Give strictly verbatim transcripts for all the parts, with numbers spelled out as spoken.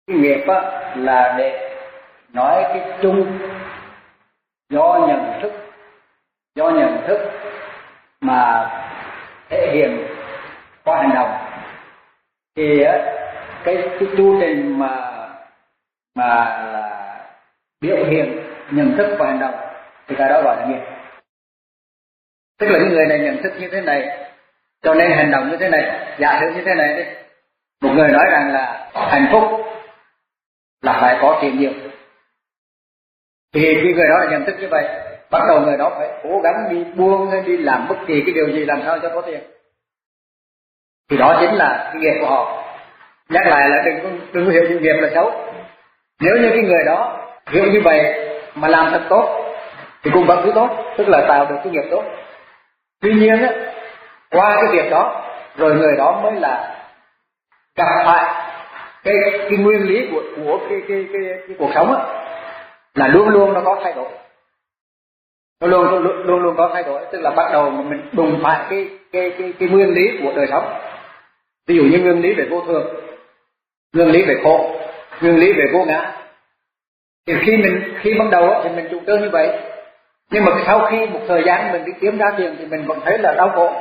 Cái nghiệp á, là để nói cái chung do nhận thức, do nhận thức mà thể hiện qua hành động. Thì á, cái cái chu trình mà mà là biểu hiện nhận thức và hành động thì cái đó gọi là nghiệp. Tức là những người này nhận thức như thế này cho nên hành động như thế này. Giả sử như thế này đi, một người nói rằng là hạnh phúc là phải có tiền nhiều, thì khi người đó là nhận thức như vậy, bắt đầu người đó phải cố gắng đi buông hay đi làm bất kỳ cái điều gì làm sao cho có tiền, thì đó chính là cái nghiệp của họ. Nhắc lại là đừng có, đừng có hiểu như nghiệp là xấu. Nếu như cái người đó hiểu như vậy mà làm thật tốt thì cũng vẫn thứ tốt, tức là tạo được cái nghiệp tốt. Tuy nhiên á, qua cái việc đó rồi người đó mới là gặp phải cái cái nguyên lý của của cái cái cái, cái, cái cuộc sống á, là luôn luôn nó có thay đổi, nó luôn luôn luôn luôn có thay đổi. Tức là bắt đầu mà mình đụng phải cái cái cái cái nguyên lý của đời sống. Ví dụ như nguyên lý về vô thường, nguyên lý về khổ, nguyên lý về vô ngã. Thì khi mình khi bắt đầu á, thì mình chủ trương như vậy, nhưng mà sau khi một thời gian mình đi kiếm ra tiền thì mình vẫn thấy là đau khổ,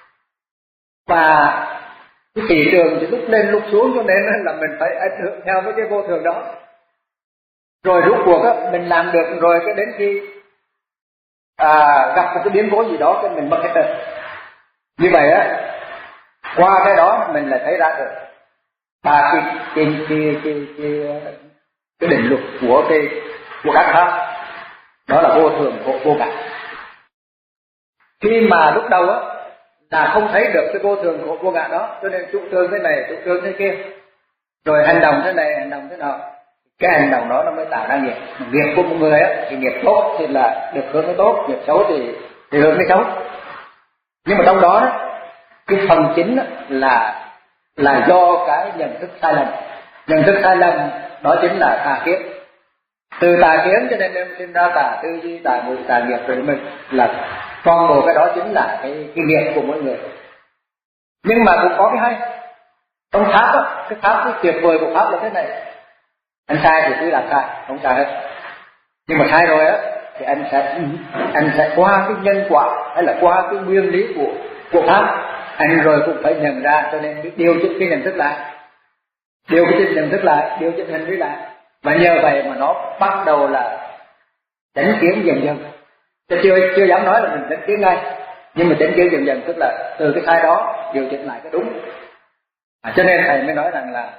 và cái thị trường thì lúc lên lúc xuống, cho nên là mình phải ảnh hưởng theo với cái vô thường đó. Rồi rốt cuộc á, mình làm được rồi, cái đến khi à, gặp một cái biến cố gì đó cái mình mất hết rồi. Như vậy á, qua cái đó mình lại thấy ra được ba cái cái cái cái cái, cái định luật của cái của các pháp, đó là vô thường, vô, vô ngã. Khi mà lúc đầu á là không thấy được cái vô thường của vô ngã đó, cho nên chủ trương thế này, chủ trương thế kia, rồi hành động thế này, hành động thế nào, cái hành động đó nó mới tạo ra nghiệp. Nghiệp của một người á thì nghiệp tốt thì là được hướng cái tốt, nghiệp xấu thì thì hướng cái xấu. Nhưng mà trong đó cái phần chính là là do cái nhận thức sai lầm. Nhận thức sai lầm đó chính là tà kiến. Từ tà kiến cho nên em sinh ra tà tư duy, tà ngữ, tà nghiệp, rồi mình là toàn bộ cái đó chính là cái, cái nghiệp của mỗi người. Nhưng mà cũng có cái hay trong pháp á, cái pháp cái tuyệt vời của pháp là thế này: anh sai thì cứ làm sai, không sai hết. Nhưng mà sai rồi á thì anh sẽ anh sẽ qua cái nhân quả hay là qua cái nguyên lý của của pháp, anh rồi cũng phải nhận ra, cho nên biết điều chỉnh cái nhận thức lại, điều chỉnh nhận thức lại, điều chỉnh hành vi lại, và nhờ vậy mà nó bắt đầu là chánh kiến dần dần. Chứ chưa chưa dám nói là mình chánh kiến ngay, nhưng mà chánh kiến dần dần tức là từ cái sai đó điều chỉnh lại cái đúng. À, cho nên thầy mới nói rằng là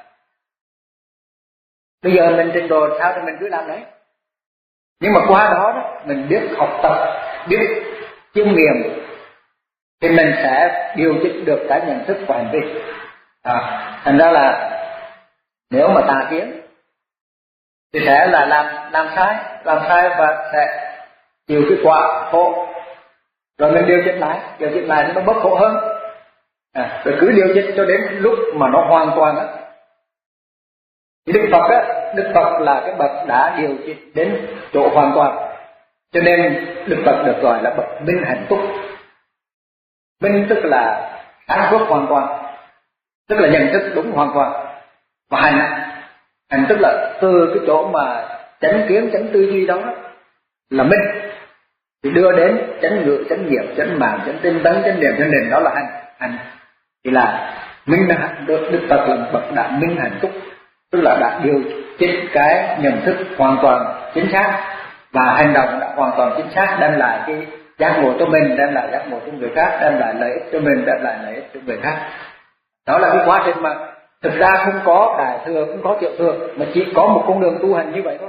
bây giờ mình trình độ sao thì mình cứ làm đấy, nhưng mà qua đó, đó mình biết học tập, biết chiêm nghiệm thì mình sẽ điều chỉnh được cái nhận thức và hành vi. À, thành ra là nếu mà tà kiến thì sẽ là làm làm sai, làm sai và sẽ chịu cái quả khổ. Rồi mình điều chỉnh lại, điều chỉnh lại thì nó bớt khổ hơn. À, rồi cứ điều chỉnh cho đến lúc mà nó hoàn toàn á. Thì Đức Phật á, Đức Phật là cái bậc đã điều chỉnh đến chỗ hoàn toàn, cho nên Đức Phật được gọi là bậc minh hạnh túc. Minh tức là sáng suốt hoàn toàn, tức là nhận thức đúng hoàn toàn, và hành hành tức là từ cái chỗ mà chánh kiến, chánh tư duy đó là minh, thì đưa đến chánh ngữ, chánh nghiệp, chánh mạng, chánh tinh tấn, chánh niệm, chánh định, đó là hành. Hành thì là minh hạnh. Đức Phật là bậc đã minh hạnh túc, tức là đã điều chỉnh cái nhận thức hoàn toàn chính xác, và hành động đã hoàn toàn chính xác, đem lại cái giác ngộ cho mình, đem lại giác ngộ cho người khác, đem lại lợi ích cho mình, đem lại lợi ích cho người khác. Đó là cái quá trình mà thực ra không có đại thừa, không có tiểu thừa, mà chỉ có một con đường tu hành như vậy thôi.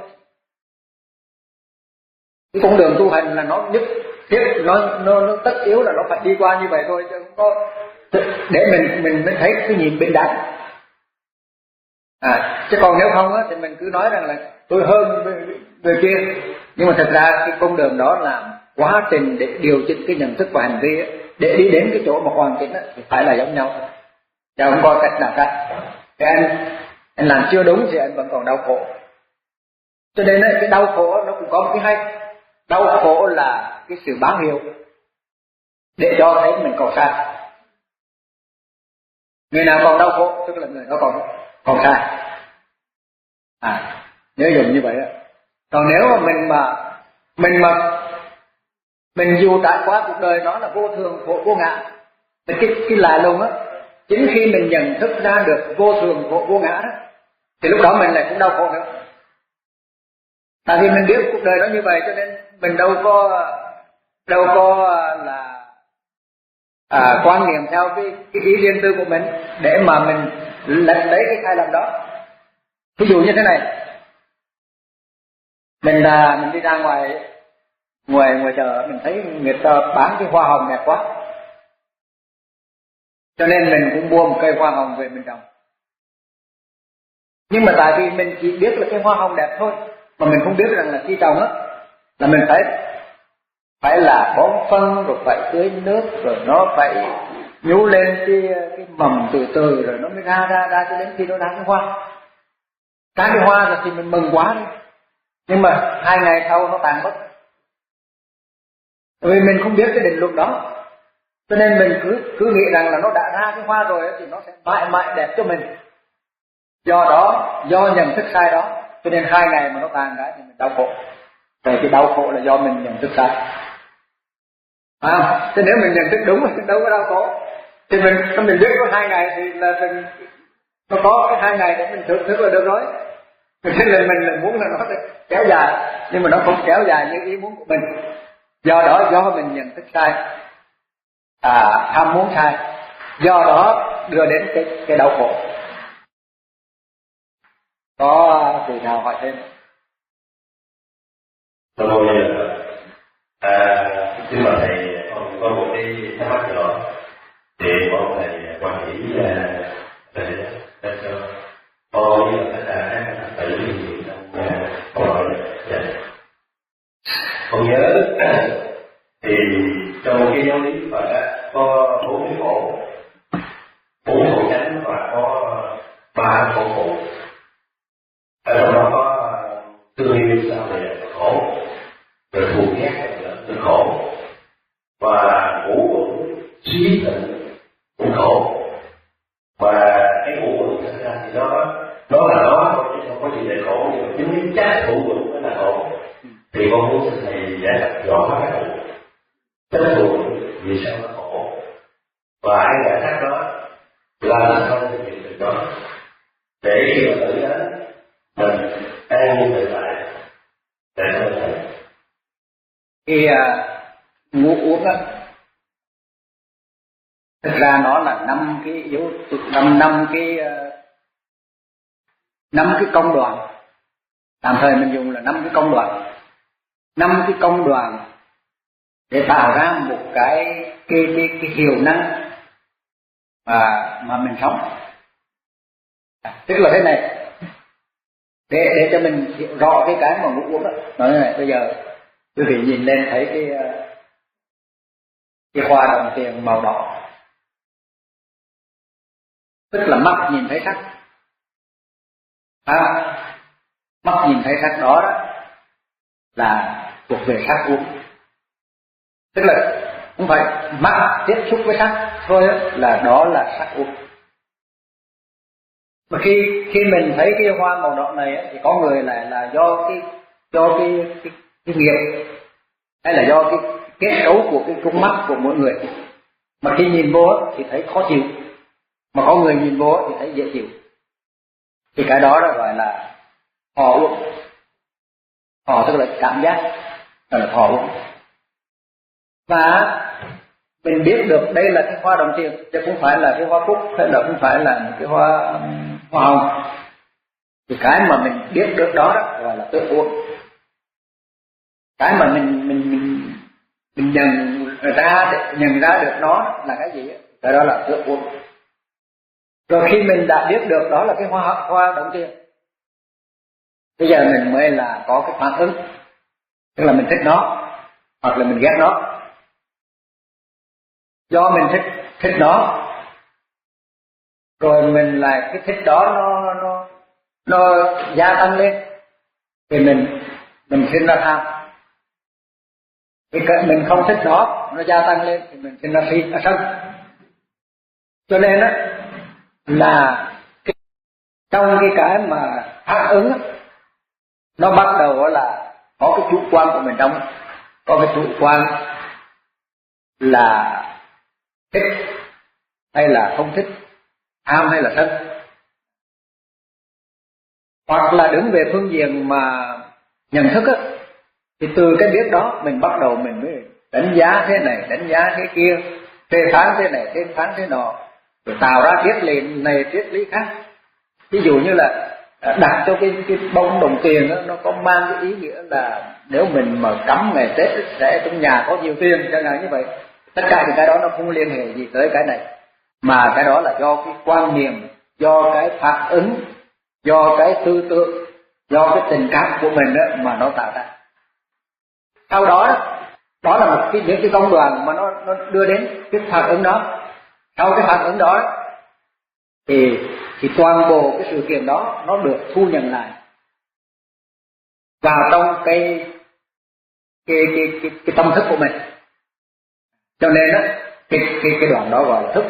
Cái con đường tu hành là nó nhất thiết, nó nó nó tất yếu là nó phải đi qua như vậy thôi, chứ không có để mình mình mới thấy cái nhìn bình đẳng. À, chứ còn nếu không á thì mình cứ nói rằng là tôi hơn người kia, nhưng mà thật ra cái con đường đó là quá trình để điều chỉnh cái nhận thức và hành vi á, để đi đến cái chỗ mà hoàn chỉnh á, thì phải là giống nhau, chứ không có cách nào khác. Cái anh anh làm chưa đúng thì anh vẫn còn đau khổ. Cho nên ấy, cái đau khổ nó cũng có một cái hay. Đau khổ là cái sự báo hiệu để cho thấy mình còn sai. Người nào còn đau khổ tức là người đó còn còn sai. À, nhớ dùng như vậy đó. Còn nếu mà mình mà mình mà mình dù trải qua cuộc đời nó là vô thường khổ vô ngã, cái cái lạ lùng á, chính khi mình nhận thức ra được vô thường khổ vô ngã đó, thì lúc đó mình lại cũng đau khổ nữa. Tại vì mình biết cuộc đời nó như vậy, cho nên mình đâu có đâu có là à, quan niệm theo cái, cái ý riêng tư của mình để mà mình lật lấy cái sai lầm đó. Ví dụ như thế này, mình là mình đi ra ngoài ngoài ngoài chợ, mình thấy người ta bán cái hoa hồng đẹp quá, cho nên mình cũng mua một cây hoa hồng về mình trồng. Nhưng mà tại vì mình chỉ biết là cái hoa hồng đẹp thôi, mà mình không biết rằng là khi trồng á là mình phải phải là bón phân, rồi phải tưới nước, rồi nó phải nhú lên cái cái mầm từ từ, rồi nó mới ra ra ra cho đến khi nó ra cái hoa. Ra cái hoa rồi thì mình mừng quá đi, nhưng mà hai ngày sau nó tàn mất. Vì mình không biết cái định luật đó, cho nên mình cứ cứ nghĩ rằng là nó đã ra cái hoa rồi thì nó sẽ mãi mãi đẹp cho mình. Do đó, do nhận thức sai đó, cho nên hai ngày mà nó tàn cái thì mình đau khổ. Vậy cái đau khổ là do mình nhận thức sai. À, chứ nếu mình nhận thức đúng thì đâu có đau khổ. Thì mình mình biết có hai ngày thì là mình nó có cái hai ngày để mình thưởng thức là được rồi. Cho nên mình là muốn là nó kéo dài, nhưng mà nó không kéo dài như ý muốn của mình. Do đó do mình nhận thức sai, à, ham muốn sai, do đó đưa đến cái cái đau khổ. Có từ nào hỏi thêm? Tôi bây giờ à, xin mời thầy con có một cái thắc mắc nhỏ thì mong thầy quan nghĩ là để để cho con với tất cả các thầy tử gì trong câu hỏi này. Con nhớ thì trong cái giáo lý Phật có bốn cái khổ, bốn khổ chánh và có ba khổ khổ. Ở trong đó có thương yêu sao về khổ, rồi thù ghét là khổ, và ngũ uẩn suy tịnh cũng khổ. Và cái ngũ uẩn thật ra thì nó nó là nó thôi chứ không có gì để khổ, nhưng mà chính cái chất ngũ uẩn mới là khổ. Thì con muốn xin thầy giải thích rõ các cái chất ngũ uẩn vì sao nó khổ, và ai giải thích đó làm sao thực hiện được đó, để khi mà tự đến mình an nhiên tự tại để cho thầy. Cái uh, ngũ uẩn á, thực ra nó là năm cái yếu năm năm cái uh, năm cái công đoạn. Tạm thời mình dùng là năm cái công đoạn, năm cái công đoạn để tạo ra một cái cái cái, cái hiệu năng mà mà mình sống. Tức là thế này, để để cho mình hiểu rõ cái cái mà ngũ uẩn á. Nói thế này, bây giờ quý vị nhìn lên thấy cái cái hoa đồng tiền màu đỏ, tức là mắt nhìn thấy sắc. À, mắt nhìn thấy sắc đó, đó là thuộc về sắc uẩn. Tức là không phải mắt tiếp xúc với sắc thôi đó, là đó là sắc uẩn. Mà khi khi mình thấy cái hoa màu đỏ này thì có người lại là do cái do cái cái, cái nghiệp, hay là do cái kết cấu của cái con mắt của mỗi người. Mà khi nhìn vô thì thấy khó chịu, mà có người nhìn vô thì thấy dễ chịu. Thì cái đó là gọi là thọ uẩn. Thọ tức là cảm giác, gọi là thọ uẩn. Và mình biết được đây là cái hoa đồng tiền, chứ không phải là cái hoa cúc, hay là không phải là một cái hoa hoa hồng. Thì cái mà mình biết được đó, đó gọi là tự uẩn. Cái mà mình mình mình mình nhận ra nhận ra được nó là cái gì, cái đó là tự uẩn. Rồi khi mình đã biết được đó là cái hoa hoa đồng tiền, bây giờ mình mới là có cái phản ứng, tức là mình thích nó hoặc là mình ghét nó. Do mình thích thích nó, rồi mình lại cái thích đó nó nó nó gia tăng lên, thì mình mình sinh ra tham. Thì mình không thích nó, nó gia tăng lên thì mình sinh ra si ra sân. Cho nên á là cái, trong cái cái mà phản ứng á, nó bắt đầu là có cái chủ quan của mình trong, có cái chủ quan là thích hay là không thích, tham hay là sân, hoặc là đứng về phương diện mà nhận thức á, thì từ cái biết đó mình bắt đầu mình mới đánh giá thế này, đánh giá thế kia, phê phán thế này, phê phán thế nọ, rồi tạo ra triết lý này, triết lý khác. Ví dụ như là đặt cho cái cái bông đồng tiền đó, nó có mang cái ý nghĩa là nếu mình mà cắm ngày Tết sẽ trong nhà có nhiều tiền, chẳng hạn như vậy. Tất cả những cái đó nó không liên hệ gì tới cái này, mà cái đó là do cái quan niệm, do cái phản ứng, do cái tư tưởng, do cái tình cảm của mình đó mà nó tạo ra. Sau đó đó là một cái những cái công đoạn mà nó nó đưa đến cái phản ứng đó. Sau cái phản ứng đó thì thì toàn bộ cái sự kiện đó nó được thu nhận lại vào trong cái cái cái cái, cái tâm thức của mình. Cho nên đó, cái cái cái đoạn đó gọi là thức.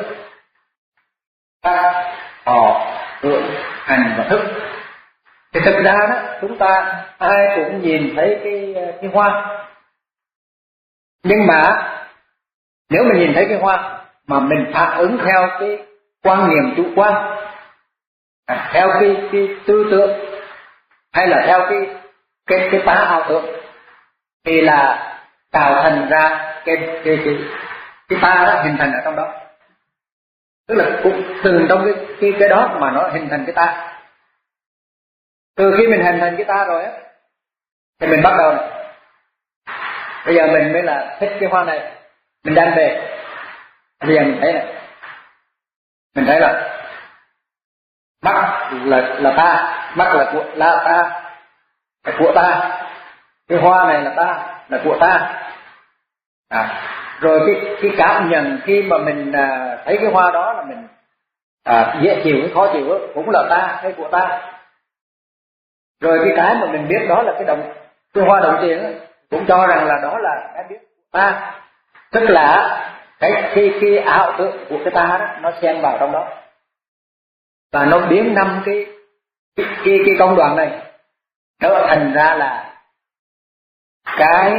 Ta, họ, tưởng, hành và thức. Thì thực ra đó, chúng ta ai cũng nhìn thấy cái cái hoa. Nhưng mà nếu mình nhìn thấy cái hoa mà mình phản ứng theo cái quan niệm chủ quan, à, theo cái cái tư tưởng, hay là theo cái cái cái phá ảo tưởng, thì là tạo thành ra cái cái cái cái ta đó hình thành ở trong đó. Tức là cũng từ trong cái cái cái đó mà nó hình thành cái ta. Từ khi mình hình thành cái ta rồi á, thì mình bắt đầu này. Bây giờ mình mới là thích cái hoa này, mình đem về. Bây giờ mình thấy này, mình thấy là mắt là là ta, mắt là của là ta, là của ta. Cái hoa này là ta, là của ta. À, rồi cái cái cảm nhận khi mà mình à, thấy cái hoa đó là mình à, dễ chịu hay khó chịu đó, cũng là ta hay của ta. Rồi cái cái mà mình biết đó là cái đồng cái hoa đồng tiền đó, cũng cho rằng là đó là cái biết của ta. Tức là cái cái cái ảo tưởng của cái ta đó nó xen vào trong đó và nó biến năm cái cái cái, cái công đoạn này trở thành ra là cái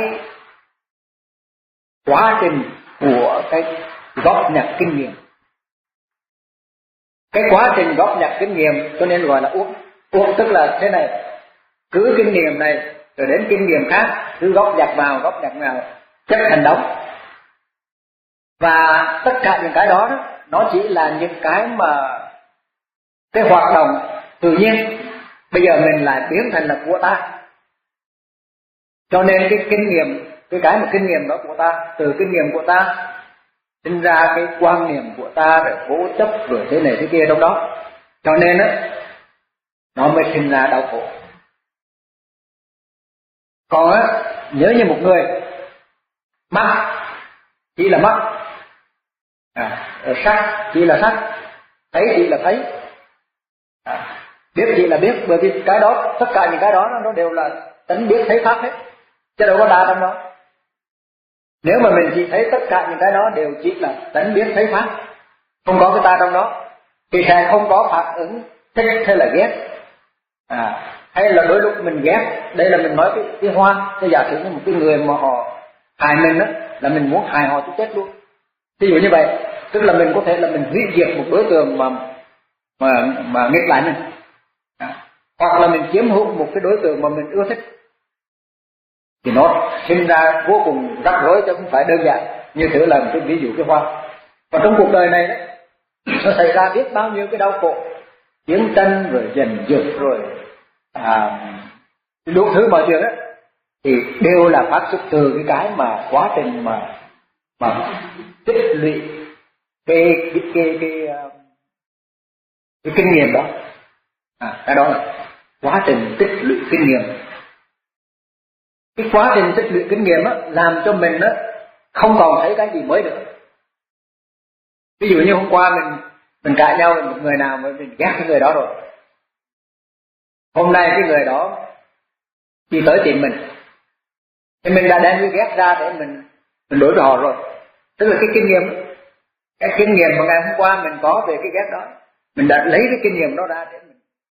quá trình của cái góp nhặt kinh nghiệm. Cái quá trình góp nhặt kinh nghiệm cho nên gọi là uống. Uống tức là thế này, cứ kinh nghiệm này rồi đến kinh nghiệm khác, cứ góp nhặt vào, góp nhặt vào, chất thành đống. Và tất cả những cái đó, đó nó chỉ là những cái mà cái hoạt động tự nhiên. Bây giờ mình lại biến thành là của ta. Cho nên cái kinh nghiệm, cái cái mà kinh nghiệm đó của ta, từ kinh nghiệm của ta sinh ra cái quan niệm của ta, rồi cố chấp, rồi thế này thế kia trong đó. Cho nên á, nó mới sinh ra đau khổ. Còn á, nhớ như một người mắt chỉ là mắt, à, sắc chỉ là sắc, thấy chỉ là thấy, à, biết chỉ là biết. Bởi vì cái đó, tất cả những cái đó nó đều là tánh biết thấy pháp hết, chứ đâu có ta trong đó. Nếu mà mình chỉ thấy tất cả những cái đó đều chỉ là tánh biết thấy pháp, không có cái ta trong đó, thì sẽ không có phản ứng thích hay là ghét, à, hay là đôi lúc mình ghét. Đây là mình nói cái, cái hoa, cái giả sử như một cái người mà họ hại mình đó, là mình muốn hại họ cho chết luôn. Ví dụ như vậy, tức là mình có thể là mình hủy diệt một đối tượng mà mà mà nghịch lại mình, à, hoặc là mình chiếm hữu một cái đối tượng mà mình ưa thích, thì nó sinh ra vô cùng rắc rối chứ không phải đơn giản. Như thử là một cái ví dụ cái hoa. Và trong cuộc đời này đấy, nó xảy ra biết bao nhiêu cái đau khổ, chiến tranh rồi giành giật rồi à, đủ thứ mọi chuyện đó, thì đều là phát xuất từ cái cái mà quá trình mà mà tích lũy cái cái cái cái, cái, cái kinh nghiệm đó. À, cái đó là quá trình tích lũy kinh nghiệm. Cái quá trình tích lũy kinh nghiệm á, làm cho mình á không còn thấy cái gì mới nữa. Ví dụ như hôm qua mình mình cãi nhau với một người nào mà mình ghét cái người đó rồi, hôm nay cái người đó đi tới tìm mình, thì mình đã đem cái ghét ra để mình mình đối với họ rồi. Tức là cái kinh nghiệm, cái kinh nghiệm mà ngày hôm qua mình có về cái ghét đó, mình đã lấy cái kinh nghiệm đó ra để mình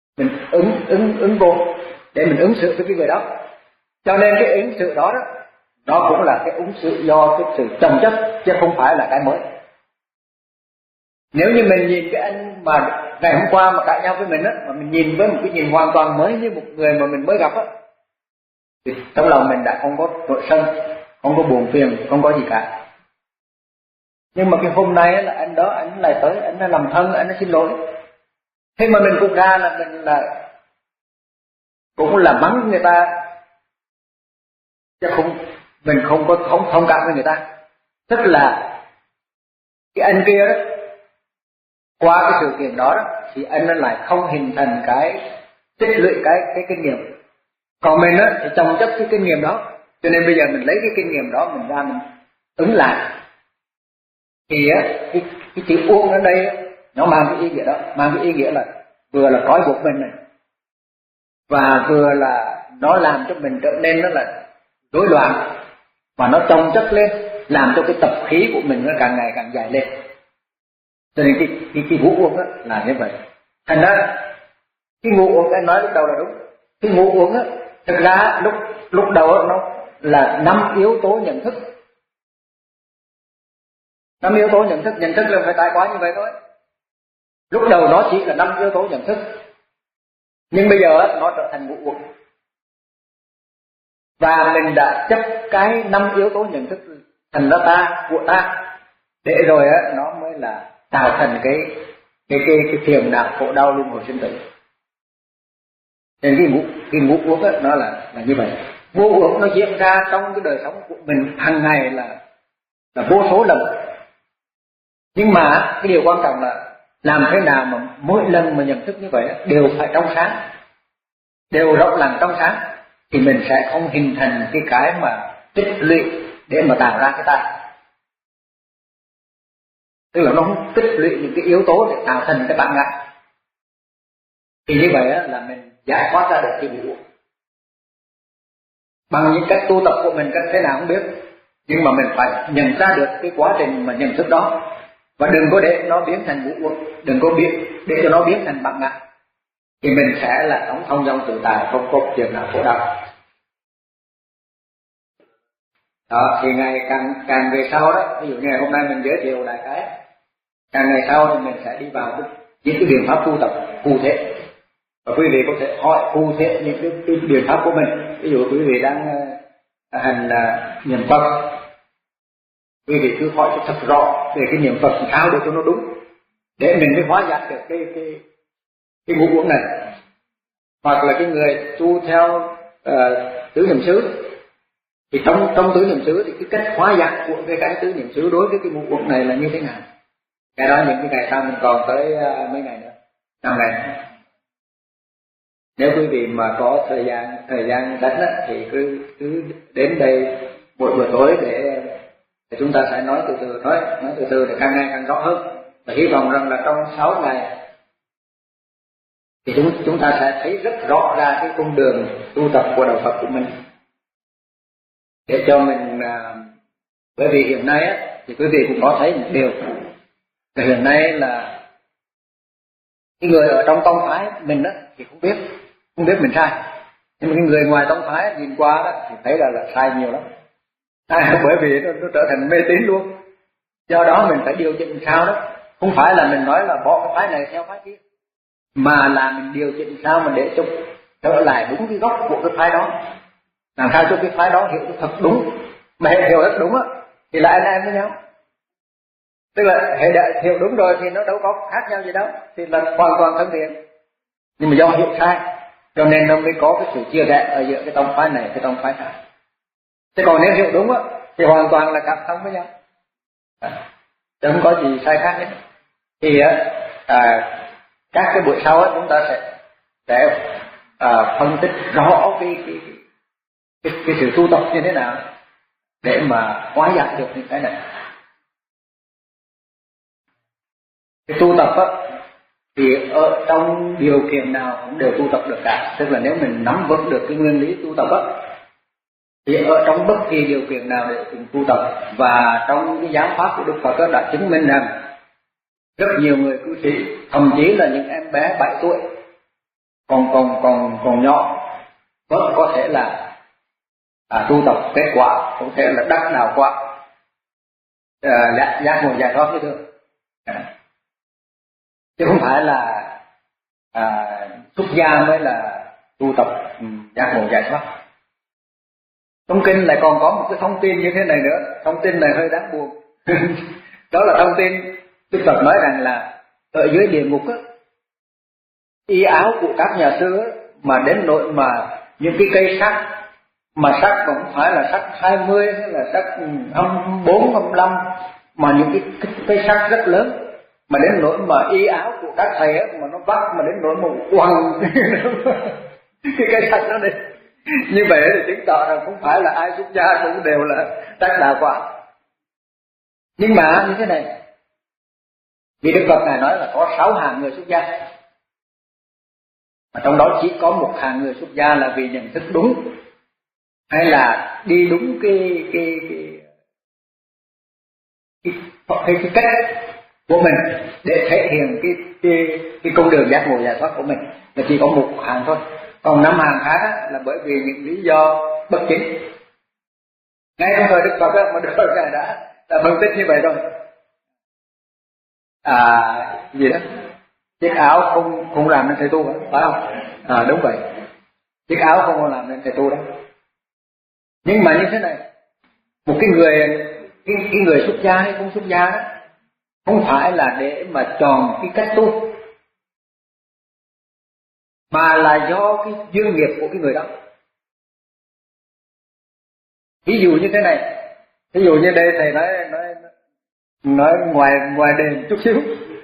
mình ứng ứng ứng vô để mình ứng xử với cái người đó. Cho nên cái ứng xử đó đó nó cũng là cái ứng xử do cái sự chồng chất chứ không phải là cái mới. Nếu như mình nhìn cái anh mà ngày hôm qua mà cãi nhau với mình á, mà mình nhìn với một cái nhìn hoàn toàn mới như một người mà mình mới gặp á, thì trong lòng mình đã không có nội sân, không có buồn phiền, không có gì cả. Nhưng mà cái hôm nay á, là anh đó anh lại tới, anh đã làm thân, anh đã xin lỗi. Thế mà mình cũng ra là mình là cũng là mắng người ta, chứ không mình không có thông thông cảm với người ta. Tức là cái anh kia đó, qua cái sự kiện đó, đó thì anh nó lại không hình thành cái tích lũy cái cái kinh nghiệm. Còn mình á thì chồng chất cái kinh nghiệm đó, cho nên bây giờ mình lấy cái kinh nghiệm đó mình ra mình ứng lại. Thì á cái cái chữ uống ở đây á, nó mang cái ý nghĩa đó, mang cái ý nghĩa là vừa là trói buộc mình này, và vừa là nó làm cho mình trở nên nó là rối loạn, và nó chồng chất lên, làm cho cái tập khí của mình nó càng ngày càng dài lên. Cho nên cái cái, cái ngủ uống á là như vậy. Thành ra cái ngủ uống anh nói lúc đầu là đúng. Cái ngủ uống á thực ra lúc lúc đầu á, nó là năm yếu tố nhận thức. Năm yếu tố nhận thức, nhận thức là phải trải qua như vậy thôi. Lúc đầu nó chỉ là năm yếu tố nhận thức, nhưng bây giờ á, nó trở thành ngũ uẩn. Và mình đã chấp cái năm yếu tố nhận thức thành nó ta, của ta, để rồi á, nó mới là tạo thành cái cái cái cái phiền não khổ đau luân hồi sinh tử. Nên cái ngũ cái ngũ uẩn á, nó là là như vậy. Ngũ uẩn nó diễn ra trong cái đời sống của mình hàng ngày là là vô số lần. Nhưng mà cái điều quan trọng là làm thế nào mà mỗi lần mà nhận thức như vậy đều phải trong sáng, đều rộng lặng trong sáng, thì mình sẽ không hình thành cái cái mà tích lũy để mà tạo ra cái ta. Tức là nó không tích lũy những cái yếu tố để tạo thành cái bản ngã. Thì như vậy là mình giải thoát ra được cái ngũ uẩn bằng những cách tu tập của mình, cách thế nào không biết, nhưng mà mình phải nhận ra được cái quá trình mà nhận thức đó, và đừng có để nó biến thành ngũ uẩn, đừng có biến để cho nó biến thành bản ngã, thì mình sẽ là sống thông dong tự tại, không có chuyện nào khổ đau. Đó, thì ngày càng càng về sau đó, ví dụ ngày hôm nay mình giới thiệu lại cái, càng ngày sau thì mình sẽ đi vào những cái biện pháp tu tập cụ thể, và quý vị có thể hỏi cụ thể những cái, cái biện pháp của mình. Ví dụ quý vị đang uh, hành uh, niệm Phật, quý vị cứ hỏi cho thật rõ về cái niệm Phật sao để cho nó đúng, để mình mới hóa giải được cái cái cái ngũ uẩn này. Hoặc là cái người tu theo uh, tứ niệm xứ, thì trong trong tứ niệm xứ thì cái cách hóa giải của cái cái tứ niệm xứ đối với cái ngũ uẩn này là như thế nào? Cái đó những cái ngày sau mình còn tới uh, mấy ngày nữa, năm ngày. Nếu quý vị mà có thời gian thời gian rảnh thì cứ cứ đến đây buổi buổi tối để, để chúng ta sẽ nói từ từ thôi, nói từ từ để càng ngày càng rõ hơn. Và hy vọng rằng là trong sáu ngày thì chúng chúng ta sẽ thấy rất rõ ra cái con đường tu tập của đạo Phật của mình, để cho mình à, bởi vì hiện nay á, thì quý vị cũng có thấy một điều là hiện nay là cái người ở trong tông phái mình á thì không biết không biết mình sai, nhưng mà cái người ngoài tông phái nhìn qua đó thì thấy là là sai nhiều lắm. À, bởi vì nó, nó trở thành mê tín luôn. Do đó mình phải điều chỉnh sao đó, không phải là mình nói là bỏ cái phái này theo phái kia, mà là mình điều chỉnh sao mà để cho trở lại đúng cái gốc của cái phái đó, làm sao cho cái phái đó hiểu thật đúng. Mà hiểu rất đúng á thì là anh em với nhau, tức là hệ đã hiểu đúng rồi thì nó đâu có khác nhau gì đâu, thì là hoàn toàn thân thiện. Nhưng mà do hiểu sai cho nên nó mới có cái sự chia rẽ ở giữa cái tông phái này cái tông phái khác. Thế còn nếu hiểu đúng á thì hoàn toàn là cảm thông với nhau, à, không có gì sai khác hết. Thì à, các cái buổi sau á chúng ta sẽ sẽ à, phân tích rõ cái cái, cái cái cái sự tu tập như thế nào để mà hóa giải được những cái này. Cái tu tập á thì ở trong điều kiện nào cũng đều tu tập được cả, tức là nếu mình nắm vững được cái nguyên lý tu tập á thì ở trong bất kỳ điều kiện nào để cùng tu tập. Và trong cái giáo pháp của Đức Phật đã chứng minh rằng rất nhiều người cư sĩ, thậm chí là những em bé bảy tuổi còn còn còn còn nhỏ vẫn có thể là à, tu tập kết quả, có thể là đắc đạo quả, à, giác, giác ngộ giải thoát như thường, à. Chứ không phải là à, xuất gia mới là tu tập um, giác ngộ giải thoát. Trong kinh lại còn có một cái thông tin như thế này nữa, thông tin này hơi đáng buồn. Đó là thông tin Đức Phật nói rằng là ở dưới địa ngục á, y áo của các nhà sư á, mà đến nỗi mà những cái cây sắt mà sắt cũng phải là sắt hai mươi hay là sắt hai mươi bốn, hai mươi lăm, mà những cái, cái cây sắt rất lớn, mà đến nỗi mà y áo của các thầy á, mà nó bắt mà đến nỗi mà quăng cái cây sắt đó đi. Như vậy thì chứng tỏ rằng không phải là ai xuất gia cũng đều là đắc đạo quả. Nhưng mà như thế này, vì Đức Phật Ngài nói là có sáu hạng người xuất gia, mà trong đó chỉ có một hạng người xuất gia là vì nhận thức đúng, hay là đi đúng cái cái cái cái, cái, cái cách của mình để thể hiện cái cái cái con đường giác ngộ giải thoát của mình, là chỉ có một hạng thôi. Còn năm hàng khác á, là bởi vì những lý do bất chính. Ngay trong thời Đức Phật á, mà Đức Phật Ngài đã đã phân tích như vậy rồi. À gì đó, chiếc áo không không làm nên thầy tu, phải không? À đúng vậy, chiếc áo không làm nên thầy tu đó. Nhưng mà như thế này, một cái người cái, cái người xuất gia hay không xuất gia đó, không phải là để mà chọn cái cách tu, mà là do cái duyên nghiệp của cái người đó. Ví dụ như thế này, ví dụ như đây thầy nói nói nói ngoài ngoài đền chút xíu.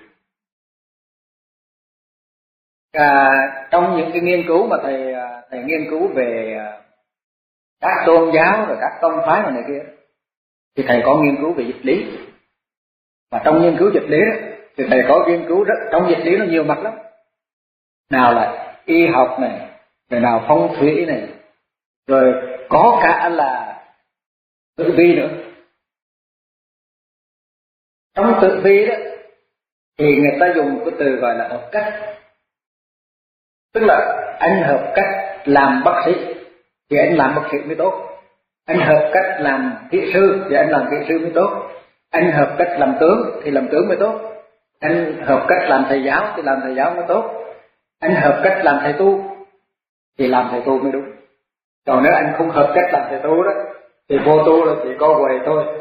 À, trong những cái nghiên cứu mà thầy thầy nghiên cứu về các tôn giáo rồi các tông phái này, này kia, thì thầy có nghiên cứu về dịch lý. Và trong nghiên cứu dịch lý đó, thì thầy có nghiên cứu rất, trong dịch lý nó nhiều mặt lắm. Nào là y học này, rồi nào phong thủy này, rồi có cả là tử vi nữa. Trong tử vi đó thì người ta dùng một cái từ gọi là hợp cách. Tức là anh hợp cách làm bác sĩ thì anh làm bác sĩ mới tốt, anh hợp cách làm kỹ sư thì anh làm kỹ sư mới tốt, anh hợp cách làm tướng thì làm tướng mới tốt, anh hợp cách làm thầy giáo thì làm thầy giáo mới tốt, anh hợp cách làm thầy tu thì làm thầy tu mới đúng. Còn nếu anh không hợp cách làm thầy tu đó thì vô tu là chỉ có quầy thôi.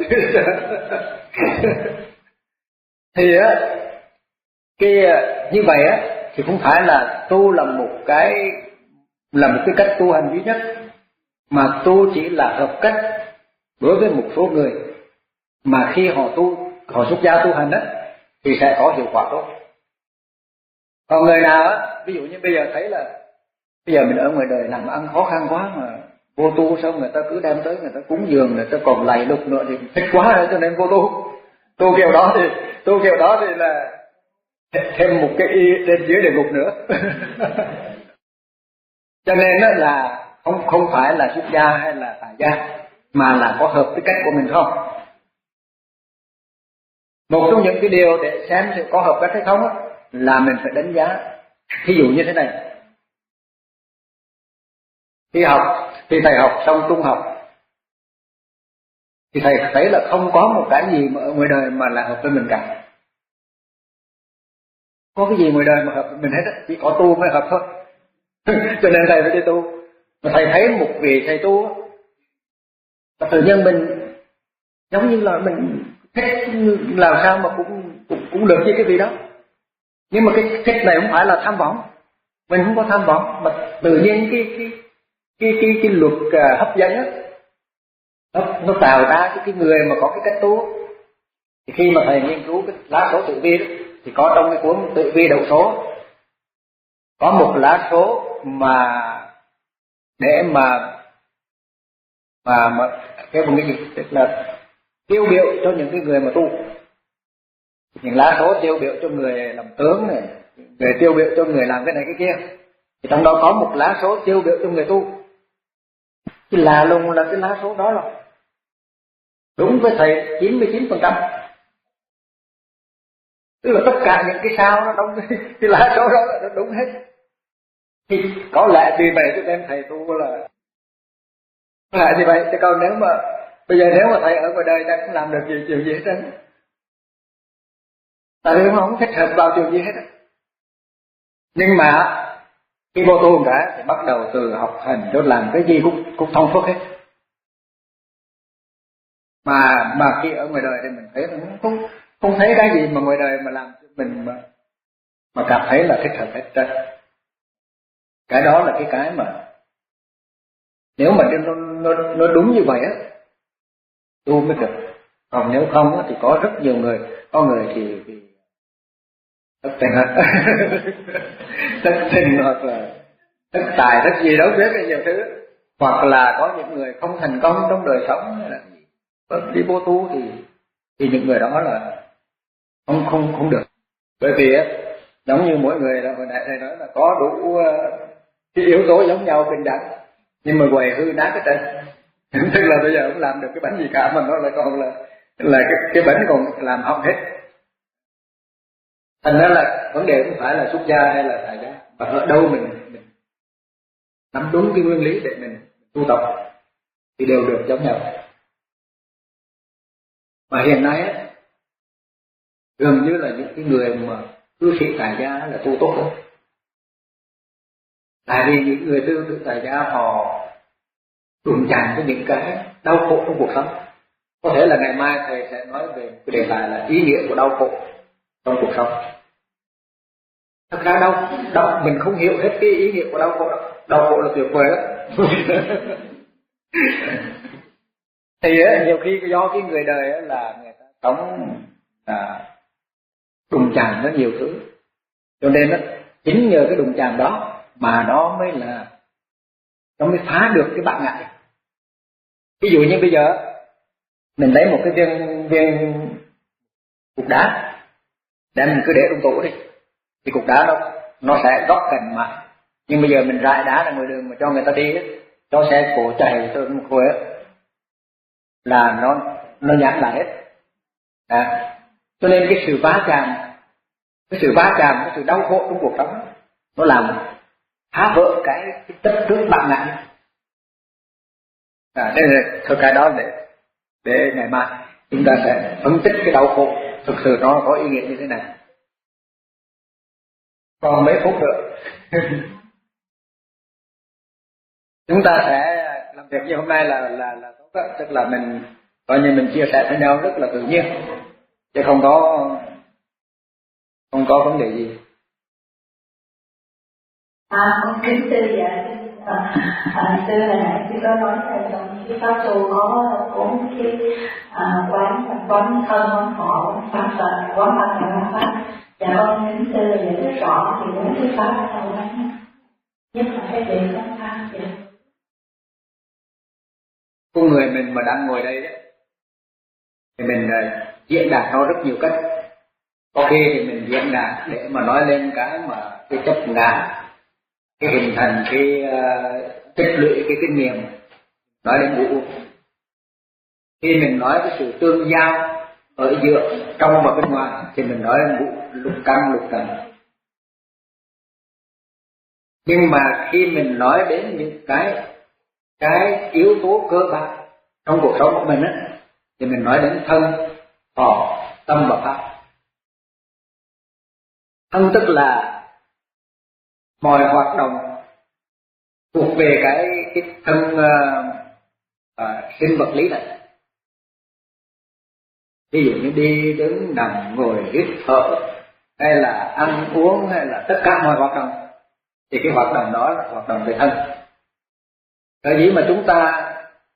Thì á, cái như vậy á thì không phải là tu là một cái là một cái cách tu hành duy nhất, mà tu chỉ là hợp cách đối với một số người, mà khi họ tu, họ xuất gia tu hành á thì sẽ có hiệu quả tốt. Còn người nào á, ví dụ như bây giờ thấy là bây giờ mình ở ngoài đời làm ăn khó khăn quá mà vô tu, sao người ta cứ đem tới người ta cúng dường, người ta còn lạy lục nữa thì thích quá rồi, cho nên vô tu. Tu kiểu đó thì tu kiểu đó thì là thêm một cái y lên dưới địa ngục nữa. Cho nên đó là không không phải là xuất gia hay là tại gia, mà là có hợp với cách của mình không. Một trong những cái điều để xem sẽ có hợp cách hay không á, là mình phải đánh giá. Ví dụ như thế này, khi học thì thầy học xong trung học thì thầy thấy là không có một cái gì mà ở ngoài đời mà là hợp với mình cả. Có cái gì ngoài đời mà hợp với mình hết á, chỉ có tu mới hợp thôi. Cho nên thầy phải đi tu. Mà thầy thấy một vị thầy tu á, và tự nhiên mình giống như là mình thích làm sao mà cũng cũng, cũng được với cái vị đó. Nhưng mà cái thích này không phải là tham vọng, mình không có tham vọng, mà tự nhiên cái cái cái cái, cái luật uh, hấp dẫn á, nó, nó tạo ra cái, cái người mà có cái cách tu. Thì khi mà thầy nghiên cứu cái lá số tử vi đó, thì có trong cái cuốn tử vi đậu số có một lá số mà để mà mà mà cái một cái gì tức là tiêu biểu cho những cái người mà tu. Những lá số tiêu biểu cho người làm tướng này, người tiêu biểu cho người làm cái này cái kia, thì trong đó có một lá số tiêu biểu cho người tu. Cái lạ lùng là cái lá số đó là đúng với thầy chín mươi chín phần trăm. Tức là tất cả những cái sao nó trong cái, cái lá số đó là nó đúng hết. Thì có lẽ vì vậy cho nên thầy tu là có lẽ như vậy. Chứ còn nếu mà bây giờ nếu mà thầy ở ngoài đời chắc không làm được gì chuyện gì hết trơn. Tại vì không thích hợp vào chuyện gì hết. Nhưng mà khi vô tu cả thì bắt đầu từ học hành cho làm cái gì cũng cũng thông suốt hết. Mà mà khi ở ngoài đời thì mình thấy mình không không thấy cái gì mà ngoài đời mà làm cho mình mà mà cảm thấy là thích hợp hết trơn. Cái đó là cái cái mà nếu mà nó nó nó đúng như vậy á, tu mới được. Còn nếu không á thì có rất nhiều người, có người thì thì thất tình thất tình hoặc là thất tài thất gì đó biết cái nhiều thứ, hoặc là có những người không thành công trong đời sống là đi vô tu thì thì những người đó là không không không được. Bởi vì á giống như mỗi người là hồi nãy thầy nói là có đủ cái yếu tố giống nhau bình đẳng, nhưng mà quầy hư nát cái trên tức là bây giờ không làm được cái bánh gì cả, mà nó lại còn là là cái cái bánh còn làm hỏng hết. Thành ra là vấn đề không phải là xuất gia hay là tại gia, mà ở đâu mình mình nắm đúng cái nguyên lý để mình tu tập thì đều được giống nhau. Mà hiện nay á, gần như là những cái người mà cư sĩ tại gia là tu tốt hơn. Tại vì những người tư tử tại gia họ đụng chạm với những cái đau khổ trong cuộc sống. Có thể là ngày mai thầy sẽ nói về cái đề tài là ý nghĩa của đau khổ trong cuộc sống. Thật ra đau, đau mình không hiểu hết cái ý nghĩa của đau khổ. Đau khổ là tuyệt vời đó. Thì á, nhiều khi do cái người đời á, là người ta sống à, đụng chạm với nhiều thứ, cho nên á, chính nhờ cái đụng chạm đó mà nó mới là nó mới phá được cái bản ngã. Ví dụ như bây giờ mình lấy một cái viên viên cục đá, để mình cứ để trong tủ đi, thì cục đá nó nó sẽ gót cành mà. Nhưng bây giờ mình rải đá ra ngoài đường mà cho người ta đi ấy, cho xe cổ chạy từ một hồi ấy, là nó nó nhẵn lại hết. À, cho nên cái sự va chạm, cái sự va chạm, cái sự đau khổ trong cuộc sống nó làm phá vỡ cái, cái tất trước bản ngã. À, nên là thôi cái đó để để ngày mai chúng ta sẽ phân tích cái đau khổ thực sự nó có ý nghĩa như thế nào. Còn mấy phút nữa chúng ta sẽ làm việc như hôm nay là là là tốt đó, tức là mình coi như mình chia sẻ với nhau rất là tự nhiên, chứ không có không có vấn đề gì. À, con kính sư dạ, à, à, sư hồi nãy sư có nói là trong cái pháp tu có bốn cái à, quán quán thân, quán thọ, quán pháp và quán pháp và quán pháp. Dạ con kính sư là giải thích rõ thì bốn cái pháp là quán nhất là cái gì quán pháp vậy? Con người mình mà đang ngồi đây đấy, thì mình uh, diễn đạt nó rất nhiều cách. Có khi thì mình diễn đạt để mà nói lên cái mà cái chấp ngã, cái hình thành cái uh, tích lũy cái kinh nghiệm, nói đến ngũ. Khi mình nói cái sự tương giao ở giữa trong và bên ngoài thì mình nói ngũ lục căn lục trần. Nhưng mà khi mình nói đến những cái cái yếu tố cơ bản trong cuộc sống của mình á, thì mình nói đến thân, thọ, tâm và pháp. Thân tức là mọi hoạt động thuộc về cái cái thân uh, uh, sinh vật lý này. Ví dụ như đi đứng nằm ngồi hít thở, hay là ăn uống, hay là tất cả mọi hoạt động, thì cái hoạt động đó là hoạt động về thân. Cái gì mà chúng ta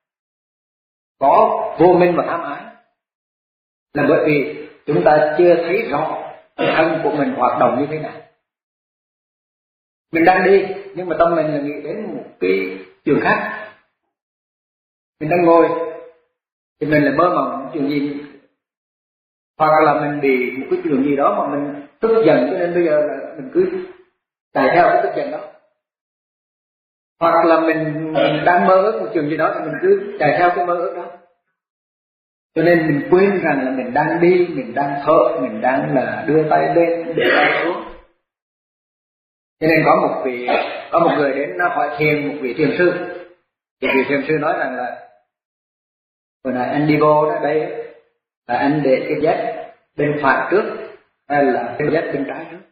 có vô minh và tham ái là bởi vì chúng ta chưa thấy rõ cái thân của mình hoạt động như thế nào. Mình đang đi nhưng mà tâm mình là nghĩ đến một cái chuyện khác. Mình đang ngồi thì mình lại mơ mộng chuyện gì, hoặc là mình bị một cái chuyện gì đó mà mình tức giận, cho nên bây giờ là mình cứ chạy theo cái tức giận đó. Hoặc là mình, mình đang mơ ước một chuyện gì đó thì mình cứ chạy theo cái mơ ước đó. Cho nên mình quên rằng là mình đang đi, mình đang thở, mình đang là đưa tay lên, để tay xuống. Cho nên có một vị có một người đến hỏi thiền một vị thiền sư, thì vị thiền sư nói rằng là hồi nãy anh đi vô đó đây là anh để cái dép bên phải trước hay là cái dép bên trái trước?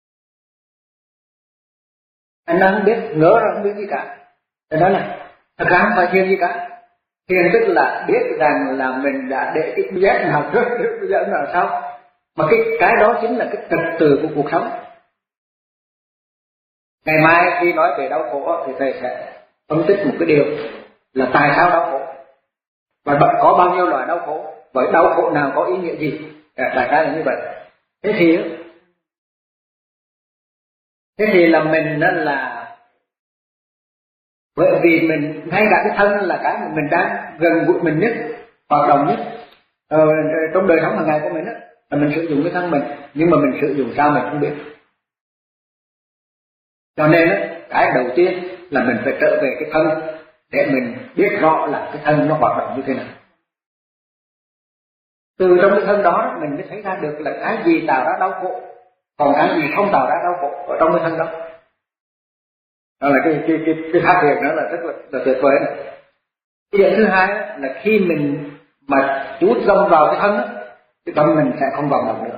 Anh nó không biết, ngỡ ra không biết gì cả. Anh nói là thật ra không phải thiền gì cả. Thiền tức là biết rằng là mình đã để cái dép nào trước, cái dép nào sau. Mà cái cái đó chính là cái trật tự của cuộc sống. Ngày mai khi nói về đau khổ thì thầy sẽ phân tích một cái điều là tại sao đau khổ và có bao nhiêu loại đau khổ, với đau khổ nào có ý nghĩa gì. Đại khái là như vậy. Thế thì thế thì là mình đó là bởi vì mình ngay cả cái thân là cái mà mình đang gần gũi mình nhất, hoạt động nhất ờ, trong đời sống hàng ngày của mình đó, là mình sử dụng cái thân mình, nhưng mà mình sử dụng sao mình không biết. Cho nên đó, cái đầu tiên là mình phải trở về cái thân để mình biết rõ là cái thân nó hoạt động như thế nào. Từ trong cái thân đó mình mới thấy ra được là cái gì tạo ra đau khổ, còn cái gì không tạo ra đau khổ ở trong cái thân đó. Đó là cái cái cái cái phát hiện đó là rất là, là tuyệt vời này. Cái điểm thứ hai là khi mình mà chú tâm vào cái thân đó, cái tâm mình sẽ không vọng động nữa.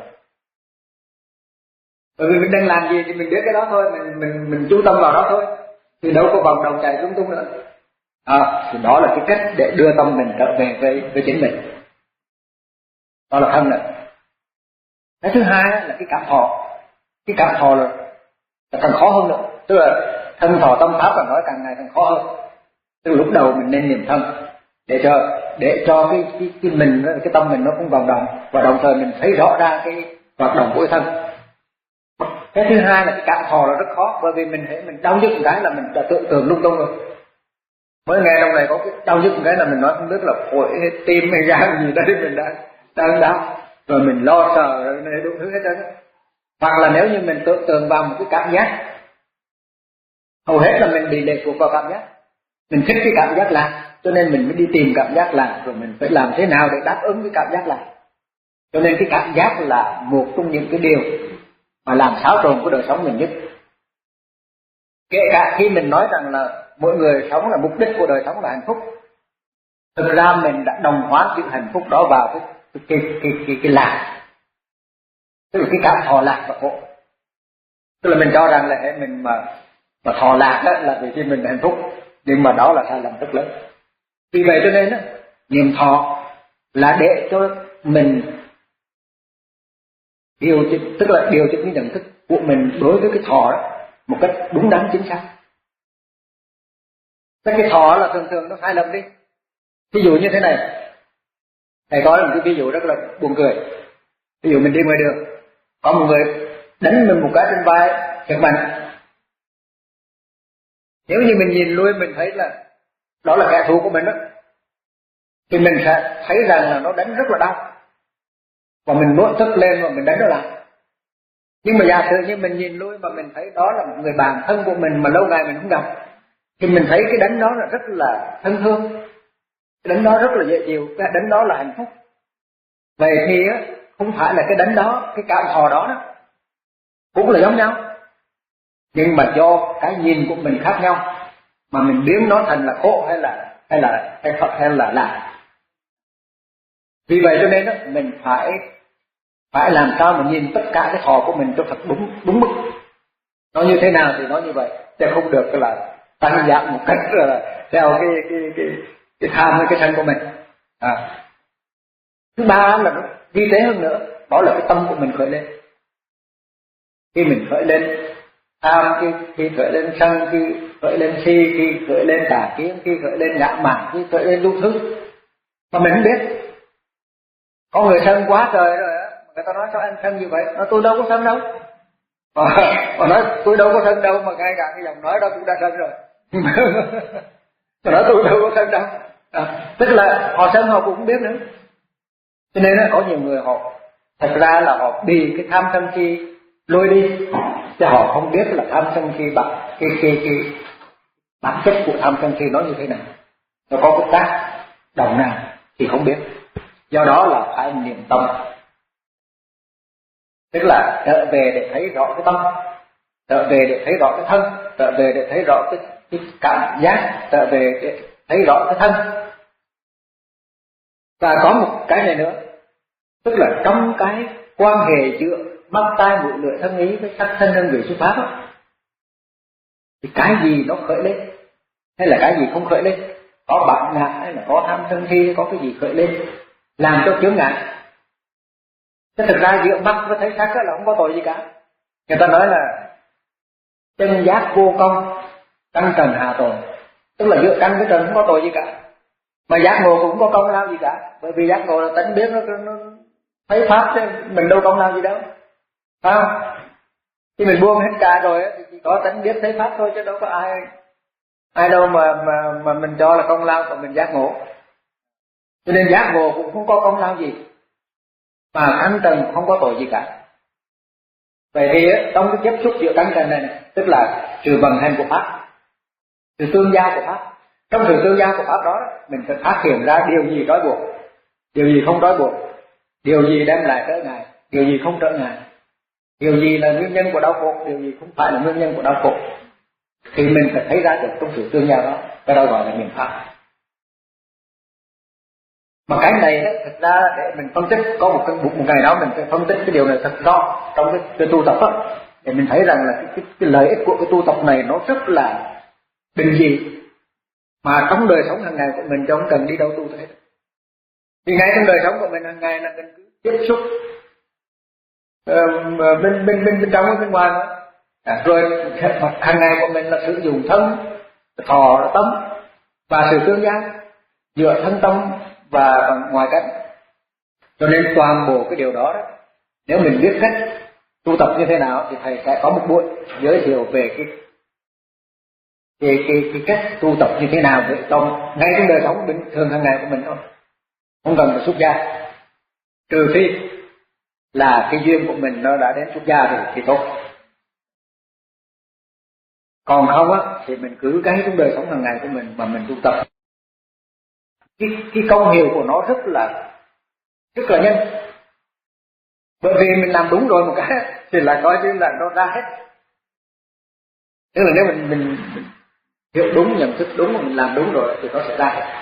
Bởi vì mình đang làm gì thì mình biết cái đó thôi, mình mình mình chú tâm vào đó thôi, thì đâu có vòng đầu chạy lung tung nữa. À, thì đó là cái cách để đưa tâm mình trở về với với chính mình. Đó là thân này. Cái thứ hai là cái cảm thọ. Cái cảm thọ là, là càng khó hơn nữa. Tức là thân thọ tâm pháp là nói càng ngày càng khó hơn. Tức là lúc đầu mình nên niệm thân để cho để cho cái cái, cái mình cái tâm mình nó cũng vòng động, và đồng thời mình thấy rõ ra cái hoạt động của cái thân. Cái thứ hai là cái cảm thọ là rất khó, bởi vì mình thấy mình đau nhức một cái là mình đã tưởng tượng lung tung rồi. Mới nghe trong này có cái đau nhức một cái là mình nói không biết là phổi hay tim hay gan gì đấy mình đang đang đau, rồi mình lo sợ rồi này đủ thứ hết trơn. Hoặc là nếu như mình tưởng tượng vào một cái cảm giác, hầu hết là mình bị lệ thuộc vào cảm giác, mình thích cái cảm giác lạc, cho nên mình mới đi tìm cảm giác lạc, rồi mình phải làm thế nào để đáp ứng cái cảm giác lạc. Cho nên cái cảm giác là một trong những cái điều mà làm xáo trộn của đời sống mình nhất. Kể cả khi mình nói rằng là mỗi người sống là mục đích của đời sống là hạnh phúc, thực ra mình đã đồng hóa chữ hạnh phúc đó vào cái cái cái cái, cái, cái lạc, tức là cái cảm thọ lạc và khổ. Tức là mình cho rằng là mình mà mà thọ lạc đó là vì khi mình hạnh phúc, nhưng mà đó là sai lầm rất lớn. Vì vậy cho nên đó, niệm thọ là để cho mình điều chỉnh, tức là điều chỉnh cái nhận thức của mình đối với cái thọ đó một cách đúng đắn chính xác. Cái thọ là thường thường nó sai lầm đi. Ví dụ như thế này, thầy có một cái ví dụ rất là buồn cười. Ví dụ mình đi ngoài đường, có một người đánh mình một cái trên vai thật mạnh. Nếu như mình nhìn lui mình thấy là đó là kẻ thù của mình đó, thì mình sẽ thấy rằng là nó đánh rất là đau, và mình nổi tức lên và mình đánh nó lại. Nhưng mà giả sử như mình nhìn lui mà mình thấy đó là một người bạn thân của mình mà lâu ngày mình không gặp, thì mình thấy cái đánh đó là rất là thân thương, cái đánh đó rất là dễ chịu, cái đánh đó là hạnh phúc. Vậy thì á, không phải là cái đánh đó, cái cảm thọ đó, đó cũng là giống nhau, nhưng mà do cái nhìn của mình khác nhau mà mình biến nó thành là khổ hay là hay là hay Phật hay là lạc. Vì vậy cho nên đó, mình phải phải làm sao mà nhìn tất cả cái thọ của mình cho thật đúng đúng mức. Nó như thế nào thì nó như vậy, chứ không được là tăng giảm một cách là theo cái cái cái cái tham hay cái sân của mình. À. Thứ ba là nó vi tế hơn nữa, đó là cái tâm của mình khởi lên. Khi mình khởi lên tham, khi, khi khởi lên sân, khi khởi lên si, khi khởi lên tà kiến, khi khởi lên ngã mạn, khi khởi lên đủ thứ mà mình không biết. Có người sân quá trời rồi á, người ta nói sao anh sân như vậy? Nói tôi đâu có sân đâu. Mà nói tôi đâu có sân đâu, mà ngay cả cái giọng nói đó cũng đã sân rồi. Mà nói tôi đâu có sân đâu. À, tức là họ sân họ cũng không biết nữa. Cho nên là có nhiều người họ thật ra là họ bị cái tham sân si lôi đi, chứ họ không biết là tham sân si bản cái cái cái bản chất của tham sân si nó như thế nào, nó có cái tác động nào thì không biết. Do đó là phải niệm tâm, tức là trở về để thấy rõ cái tâm, trở về để thấy rõ cái thân, trở về để thấy rõ cái, cái cảm giác, trở về để thấy rõ cái thân. Và có một cái này nữa, tức là trong cái quan hệ giữa mắt tai mũi lưỡi thân ý với sắc thân đơn vị xuất pháp đó, thì cái gì nó khởi lên hay là cái gì không khởi lên, có bản ngã hay là có tham sân si, có cái gì khởi lên làm cho chướng ngại. Thế thực ra giữa mắt với thấy sắc là không có tội gì cả. Người ta nói là chân giác vô công, căn trần hạ tội, tức là giữa căn với trần không có tội gì cả, mà giác ngộ cũng không có công lao gì cả, bởi vì giác ngộ là tánh biết nó, nó thấy pháp chứ mình đâu công lao gì đâu, phải không? Khi mình buông hết cả rồi thì chỉ có tánh biết thấy pháp thôi, chứ đâu có ai ai đâu mà mà mà mình cho là công lao của mình giác ngộ. Cho nên giác ngộ cũng không có công lao gì, mà căn trần không có tội gì cả. Vậy thì trong cái tiếp xúc giữa căn trần này, này tức là sự vận hành của pháp, sự tương giao của pháp. Trong sự tương giao của pháp đó, mình phải phát hiện ra điều gì trói buộc, điều gì không trói buộc, điều gì đem lại trở ngại, điều gì không trở ngại, điều gì là nguyên nhân của đau khổ, điều gì không phải là nguyên nhân của đau khổ. Thì mình phải thấy ra được trong sự tương giao đó, cái đó gọi là niệm pháp. Mà cái này đó, thật ra để mình phân tích, có một cái một ngày đó mình sẽ phân tích cái điều này thật rõ trong cái, cái tu tập đó, để mình thấy rằng là cái, cái, cái lợi ích của cái tu tập này nó rất là bình dị, mà trong đời sống hàng ngày của mình không cần đi đâu tu thế. Vì ngay trong đời sống của mình hàng ngày là mình cứ tiếp xúc uh, bên bên bên bên trong bên ngoài đó. À, rồi hàng ngày của mình là sử dụng thân, thọ, tâm và sự tương giao giữa thân tâm và ngoài cảnh. Cho nên toàn bộ cái điều đó, đó nếu mình biết cách tu tập như thế nào thì thầy sẽ có một buổi giới thiệu về cái cái cái, cái cách tu tập như thế nào để trong ngay trong đời sống bình thường hàng ngày của mình thôi, không cần phải xuất gia, trừ phi là cái duyên của mình nó đã đến xuất gia thì thì tốt. Còn không á thì mình cứ cái trong đời sống hàng ngày của mình mà mình tu tập, cái cái công hiệu của nó rất là rất là nhanh. Bởi vì mình làm đúng rồi một cái thì là coi như là nó ra hết. Tức là nếu mình mình, mình hiểu đúng, nhận thức đúng, mình làm đúng rồi thì nó sẽ ra hết.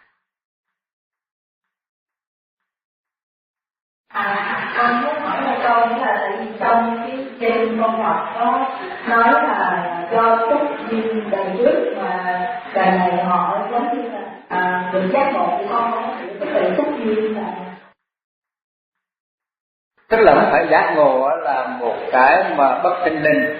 À, con muốn hỏi một câu nữa là tại vì trong cái trên con Ngọc có nói là do túc duyên đời trước mà đời này họ giống như là à, được giác ngộ của con thì có thể túc duyên là, tức là không phải giác ngộ là một cái mà bất thình lình,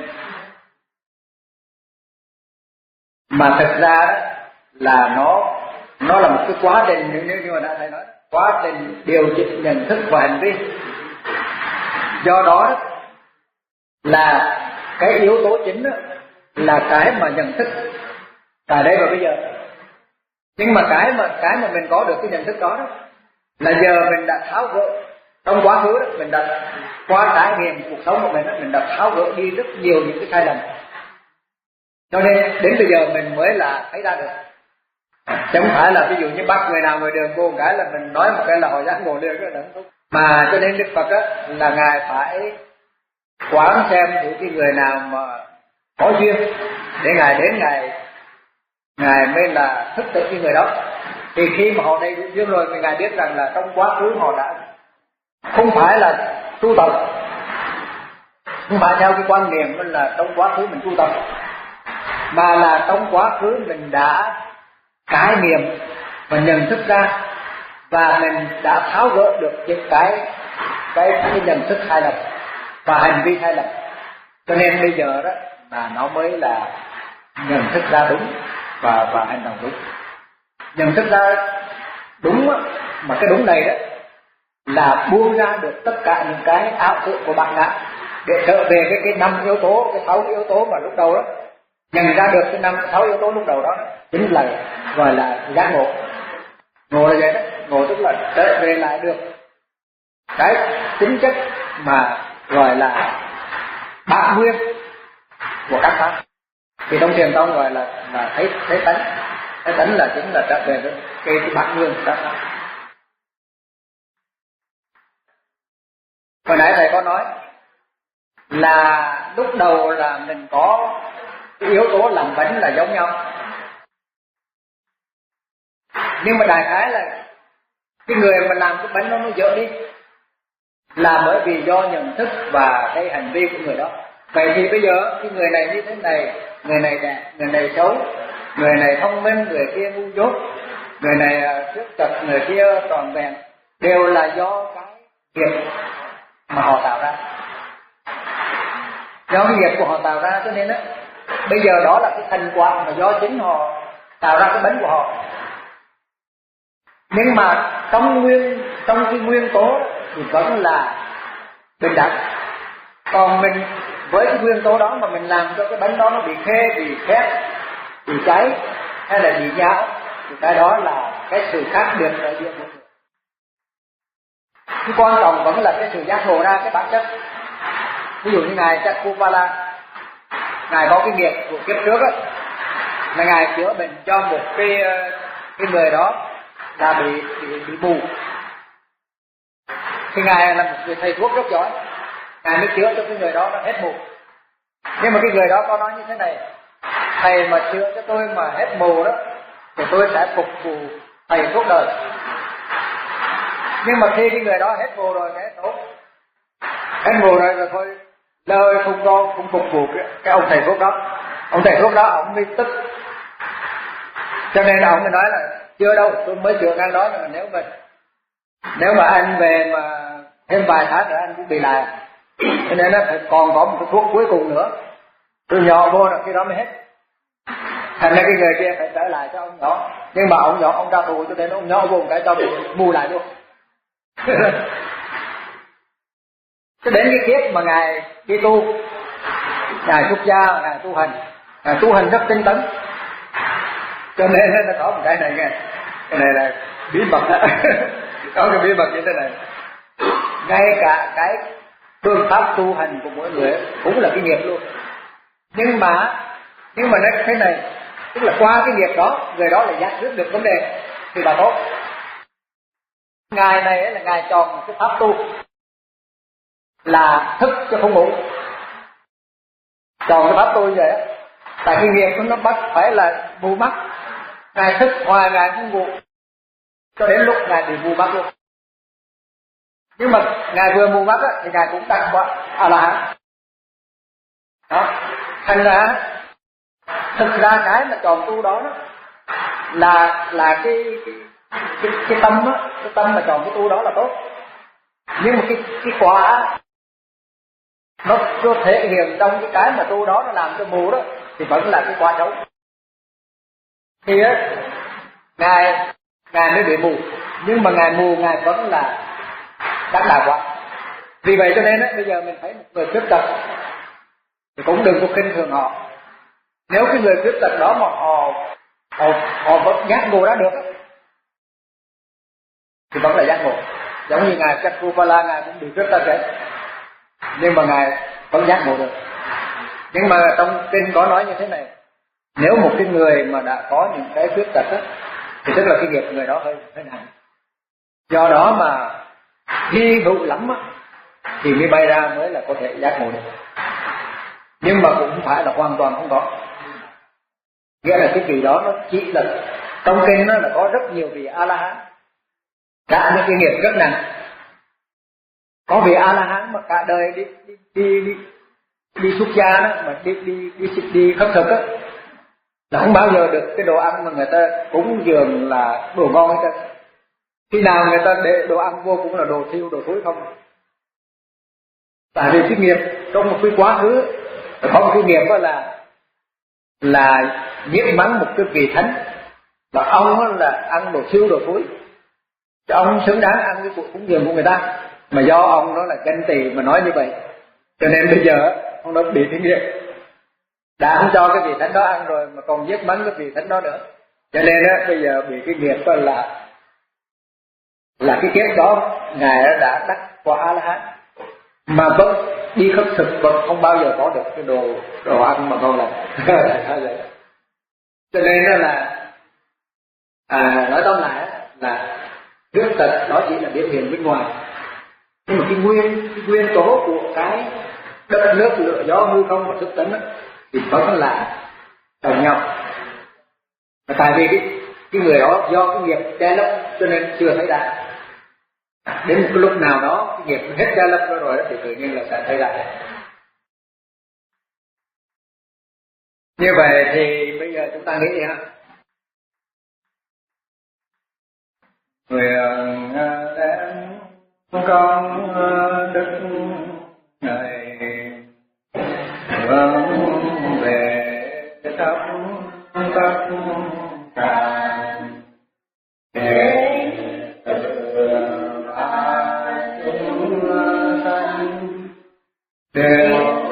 mà thực ra là nó nó là một cái quá trình, nếu như mà đã thầy nói, quá trình điều chỉnh nhận thức và hành vi. Do đó là cái yếu tố chính đó là cái mà nhận thức tại đây và bây giờ. Nhưng mà cái mà cái mà mình có được cái nhận thức đó, đó là giờ mình đã tháo gỡ trong quá khứ đó, mình đã qua trải nghiệm cuộc sống của mình đó, mình đã tháo gỡ đi rất nhiều những cái sai lầm. Cho nên đến bây giờ mình mới là thấy ra được. Chứ không phải là ví dụ như bắt người nào ngoài đường vô một cái là mình nói một cái là họ giác ngộ liền cái đó. Mà cho nên Đức Phật á là Ngài phải quán xem thử cái người nào mà có duyên để Ngài đến Ngài Ngài mới là thức tỉnh cái người đó. Thì khi mà họ đầy đủ duyên rồi thì Ngài biết rằng là trong quá khứ họ đã không phải là tu tập, không phải theo cái quan niệm là trong quá khứ mình tu tập, mà là trong quá khứ mình đã trải nghiệm và nhận thức ra, và mình đã tháo gỡ được những cái cái, cái nhận thức sai lầm và hành vi sai lầm. Cho nên bây giờ đó là nó mới là nhận thức ra đúng và và hành động đúng. Nhận thức ra đúng đó, mà cái đúng này đó là buông ra được tất cả những cái ảo tưởng của bản ngã để trở về cái cái năm yếu tố, cái sáu yếu tố mà lúc đầu đó. Nhận ra được cái năm sáu yếu tố lúc đầu đó chính là gọi là giác ngộ. Ngộ là vậy đó, ngộ tức là trở về lại được cái tính chất mà gọi là bản nguyên của các pháp. Thì trong thiền tông gọi là là thấy thấy tánh, thấy tánh là chính là trở về được cái, cái bản nguyên của các pháp. Hồi nãy thầy có nói là lúc đầu là mình có cái yếu tố làm bánh là giống nhau, nhưng mà đại khái là cái người mà làm cái bánh nó nó dở đi là bởi vì do nhận thức và cái hành vi của người đó. Vậy thì bây giờ cái người này như thế này, người này đẹp, người này xấu, người này thông minh, người kia ngu dốt, người này khuyết tật, người kia tròn vẹn, đều là do cái nghiệp mà họ tạo ra, do cái nghiệp của họ tạo ra. Cho nên á, bây giờ đó là cái thành quả mà do chính họ tạo ra cái bánh của họ. Nhưng mà trong nguyên trong cái nguyên tố thì vẫn là bình đẳng. Còn mình với cái nguyên tố đó mà mình làm cho cái bánh đó nó bị khê, bị khét, bị cháy hay là bị nhão, thì cái đó là cái sự khác biệt ở giữa mọi người. Cái quan trọng vẫn là cái sự giác ngộ ra cái bản chất. Ví dụ như ngài Chakupala, ngài có cái nghiệp của kiếp trước á, là ngài chữa bệnh cho một cái cái người đó là bị bị, bị mù. Thì ngài là một người thầy thuốc rất giỏi, ngài mới chữa cho cái người đó nó hết mù. Nhưng mà cái người đó có nói như thế này: thầy mà chữa cho tôi mà hết mù đó thì tôi sẽ phục vụ thầy suốt đời. Nhưng mà khi cái người đó hết mù rồi cái tốt, hết mù rồi rồi thôi, lời không có không phục vụ cái, cái ông thầy thuốc đó. Ông thầy thuốc đó ông mới tức, cho nên là ông mới nói là chưa đâu, tôi mới chữa đang nói là nếu mà nếu mà anh về mà thêm vài tháng nữa anh cũng bị lại, cho nên là phải còn có một cái thuốc cuối cùng nữa, tôi nhỏ vô rồi khi đó mới hết. Thành ra cái người kia phải trở lại cho ông nhỏ, nhưng mà ông nhỏ ông ra tù, cho nên ông nhỏ vô một cái cho bị mù lại luôn. Cho đến cái kiếp mà ngài đi tu, ngài xuất gia, ngài tu hành, ngài tu hành rất tinh tấn, cho nên nó có một cái này nghe, cái này là bí mật đó. Có cái bí mật như thế này, ngay cả cái phương pháp tu hành của mỗi người cũng là cái nghiệp luôn. Nhưng mà nhưng mà nó thế này, tức là qua cái nghiệp đó, người đó lại giải quyết được vấn đề thì là tốt. Ngài này là ngài chọn một cái pháp tu là thức chứ không ngủ, chọn cái pháp tu như vậy á. Tại cái nghiệp nó bắt phải là mù mắt, ngài thức hoài ngài không ngủ cho đến lúc ngài bị mù mắt luôn. Nhưng mà ngài vừa mù mắt á thì ngài cũng tăng qua a la hán đó. Thành ra thực ra cái mà chọn tu đó, đó là là cái cái cái, cái tâm á, cái tâm mà chọn cái tu đó là tốt. Nhưng mà cái cái quả nó có thể hiện trong cái cái mà tu đó nó làm cho mù đó thì vẫn là cái quả xấu. Thì á, ngài ngài mới bị mù, nhưng mà ngài mù ngài vẫn là đắc đạo quả. Vì vậy cho nên á, bây giờ mình thấy một người khuyết tật thì cũng đừng có khinh thường họ. Nếu cái người khuyết tật đó mà họ họ họ vẫn giác ngộ ra được thì vẫn là giác ngộ. Giống như ngài Chakupala, ngài cũng bị khuyết tật đấy, nhưng mà ngài vẫn giác ngộ được. Nhưng mà trong kinh có nói như thế này: nếu một cái người mà đã có những cái khuyết tật á, thì tức là cái nghiệp người đó hơi hơi nặng. Do đó mà hy hữu lắm á, thì mới bay ra mới là có thể giác ngộ được. Nhưng mà cũng không phải là hoàn toàn không có. Nghĩa là cái vị đó nó chỉ là trong kinh nó là có rất nhiều vị A La Hán đã những cái nghiệp rất nặng. Có vị A La Hán mà cả đời đi đi đi đi, đi xuất gia đó, mà đi đi đi đi, đi khất thực á, là không bao giờ được cái đồ ăn mà người ta cúng dường là đồ ngon hết trơn. Khi nào người ta để đồ ăn vô cũng là đồ thiêu, đồ thối không. Tại vì cái nghiệp trong một cái quá khứ có một cái nghiệp đó là là nhiễm mắng một cái vị thánh, và ông là ăn đồ thiêu, đồ thối, chứ ông xứng đáng ăn cái cuộc cúng dường của người ta. Mà do ông đó là ganh tị mà nói như vậy, cho nên bây giờ ông đó bị cái nghiệp, đã không cho cái vị thánh đó ăn rồi mà còn giết mắng cái vị thánh đó nữa, cho nên á bây giờ bị cái nghiệp đó là là cái kiếp đó ngài đã đắc quả A La Hán mà vẫn đi khất thực, vẫn không bao giờ có được cái đồ đồ ăn mà ngon lành. Cho nên đó là à, nói tóm lại là khuyết tật đó chỉ là biểu hiện bên ngoài, nhưng mà cái nguyên cái nguyên tố của cái đất nước lửa gió hư không và thức tấn đó, thì vẫn là đồng nhau. Và tại vì cái, cái người đó do cái nghiệp che lấp cho nên chưa thấy ra. Đến một cái lúc nào đó cái nghiệp hết che lấp đó rồi đó, thì tự nhiên là sẽ thấy ra. Như vậy thì bây giờ chúng ta nghĩ ha, nguyện đem con đức này hướng về khắp tất cả để từ ba chúng sanh đều